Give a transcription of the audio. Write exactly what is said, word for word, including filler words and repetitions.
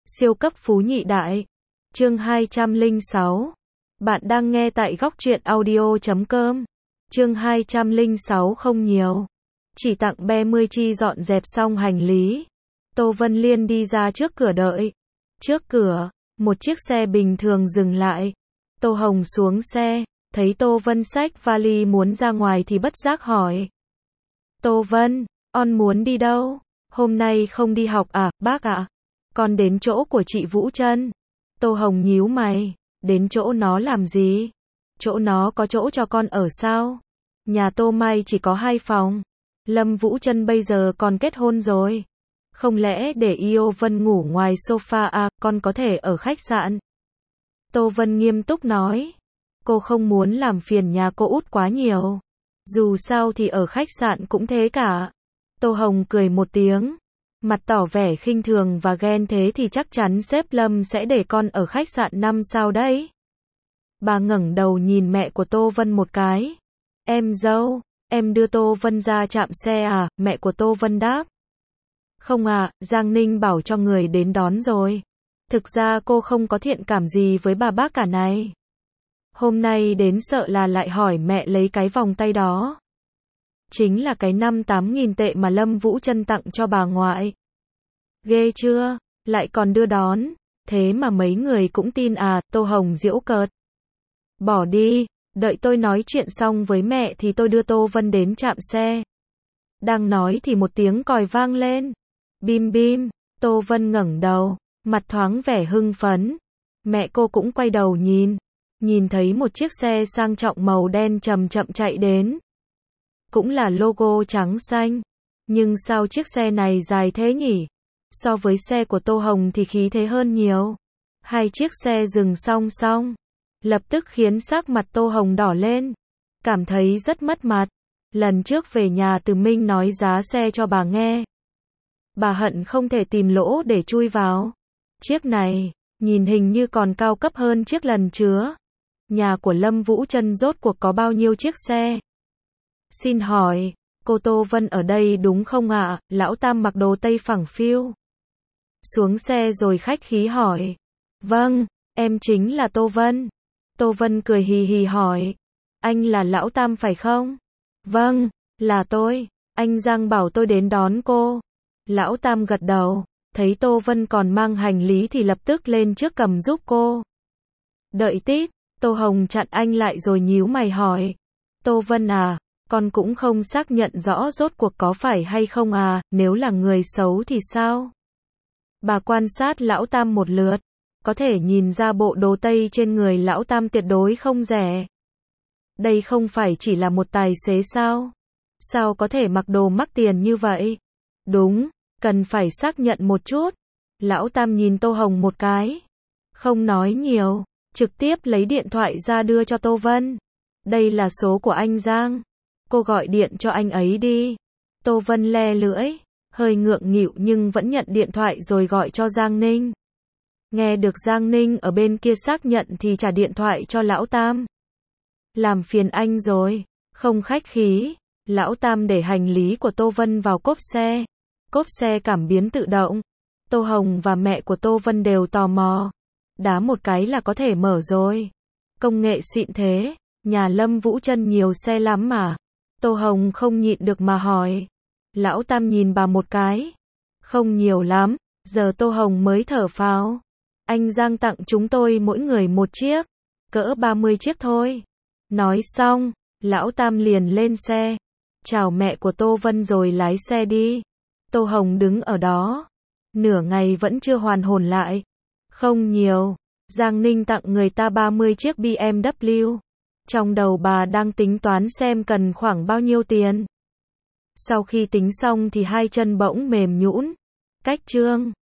Siêu cấp phú nhị đại. Chương hai trăm lẻ sáu. Bạn đang nghe tại góc truyện audio chấm com. Chương hai trăm lẻ sáu không nhiều. Chỉ tặng ba mươi chi dọn dẹp xong hành lý. Tô Vân Liên đi ra trước cửa đợi. Trước cửa, một chiếc xe bình thường dừng lại. Tô Hồng xuống xe, thấy Tô Vân xách vali muốn ra ngoài thì bất giác hỏi. Tô Vân, on muốn đi đâu? Hôm nay không đi học à, bác ạ? À? Con đến chỗ của chị Vũ Trân. Tô Hồng nhíu mày, đến chỗ nó làm gì? Chỗ nó có chỗ cho con ở sao? Nhà Tô Mai chỉ có hai phòng. Lâm Vũ Trân bây giờ còn kết hôn rồi. Không lẽ để Yêu Vân ngủ ngoài sofa à, con có thể ở khách sạn? Tô Vân nghiêm túc nói. Cô không muốn làm phiền nhà cô út quá nhiều. Dù sao thì ở khách sạn cũng thế cả. Tô Hồng cười một tiếng. Mặt tỏ vẻ khinh thường và ghen, thế thì chắc chắn sếp Lâm sẽ để con ở khách sạn năm sao đấy. Bà ngẩng đầu nhìn mẹ của Tô Vân một cái. Em dâu, em đưa Tô Vân ra trạm xe à? Mẹ của Tô Vân đáp. Không à, Giang Ninh bảo cho người đến đón rồi. Thực ra cô không có thiện cảm gì với bà bác cả này. Hôm nay đến sợ là lại hỏi mẹ lấy cái vòng tay đó. Chính là cái năm tám nghìn tệ mà Lâm Vũ Trân tặng cho bà ngoại. Ghê chưa, lại còn đưa đón. Thế mà mấy người cũng tin à? Tô Hồng giễu cợt. Bỏ đi, đợi tôi nói chuyện xong với mẹ thì tôi đưa Tô Vân đến trạm xe. Đang nói thì một tiếng còi vang lên. Bim bim, Tô Vân ngẩng đầu, mặt thoáng vẻ hưng phấn. Mẹ cô cũng quay đầu nhìn, nhìn thấy một chiếc xe sang trọng màu đen chậm chậm chạy đến. Cũng là logo trắng xanh. Nhưng sao chiếc xe này dài thế nhỉ? So với xe của Tô Hồng thì khí thế hơn nhiều. Hai chiếc xe dừng song song. Lập tức khiến sắc mặt Tô Hồng đỏ lên. Cảm thấy rất mất mặt. Lần trước về nhà Từ Minh nói giá xe cho bà nghe. Bà hận không thể tìm lỗ để chui vào. Chiếc này, nhìn hình như còn cao cấp hơn chiếc lần chứa. Nhà của Lâm Vũ Trân rốt cuộc có bao nhiêu chiếc xe? Xin hỏi, cô Tô Vân ở đây đúng không ạ? À? Lão Tam mặc đồ tây phẳng phiu. Xuống xe rồi khách khí hỏi. Vâng, em chính là Tô Vân. Tô Vân cười hì hì hỏi. Anh là Lão Tam phải không? Vâng, là tôi. Anh Giang bảo tôi đến đón cô. Lão Tam gật đầu. Thấy Tô Vân còn mang hành lý thì lập tức lên trước cầm giúp cô. Đợi tít, Tô Hồng chặn anh lại rồi nhíu mày hỏi. Tô Vân à, con cũng không xác nhận rõ rốt cuộc có phải hay không à, nếu là người xấu thì sao? Bà quan sát Lão Tam một lượt, có thể nhìn ra bộ đồ tây trên người Lão Tam tuyệt đối không rẻ. Đây không phải chỉ là một tài xế sao? Sao có thể mặc đồ mắc tiền như vậy? Đúng, cần phải xác nhận một chút. Lão Tam nhìn Tô Hồng một cái. Không nói nhiều, trực tiếp lấy điện thoại ra đưa cho Tô Vân. Đây là số của anh Giang. Cô gọi điện cho anh ấy đi. Tô Vân le lưỡi, hơi ngượng nghịu nhưng vẫn nhận điện thoại rồi gọi cho Giang Ninh. Nghe được Giang Ninh ở bên kia xác nhận thì trả điện thoại cho Lão Tam. Làm phiền anh rồi, không khách khí. Lão Tam để hành lý của Tô Vân vào cốp xe. Cốp xe cảm biến tự động. Tô Hồng và mẹ của Tô Vân đều tò mò. Đá một cái là có thể mở rồi. Công nghệ xịn thế, nhà Lâm Vũ Trân nhiều xe lắm mà. Tô Hồng không nhịn được mà hỏi. Lão Tam nhìn bà một cái. Không nhiều lắm, giờ Tô Hồng mới thở phào. Anh Giang tặng chúng tôi mỗi người một chiếc. Cỡ ba mươi chiếc thôi. Nói xong, Lão Tam liền lên xe. Chào mẹ của Tô Vân rồi lái xe đi. Tô Hồng đứng ở đó. Nửa ngày vẫn chưa hoàn hồn lại. Không nhiều. Giang Ninh tặng người ta ba mươi chiếc B M W. Trong đầu bà đang tính toán xem cần khoảng bao nhiêu tiền. Sau khi tính xong thì hai chân bỗng mềm nhũn. Cách chương.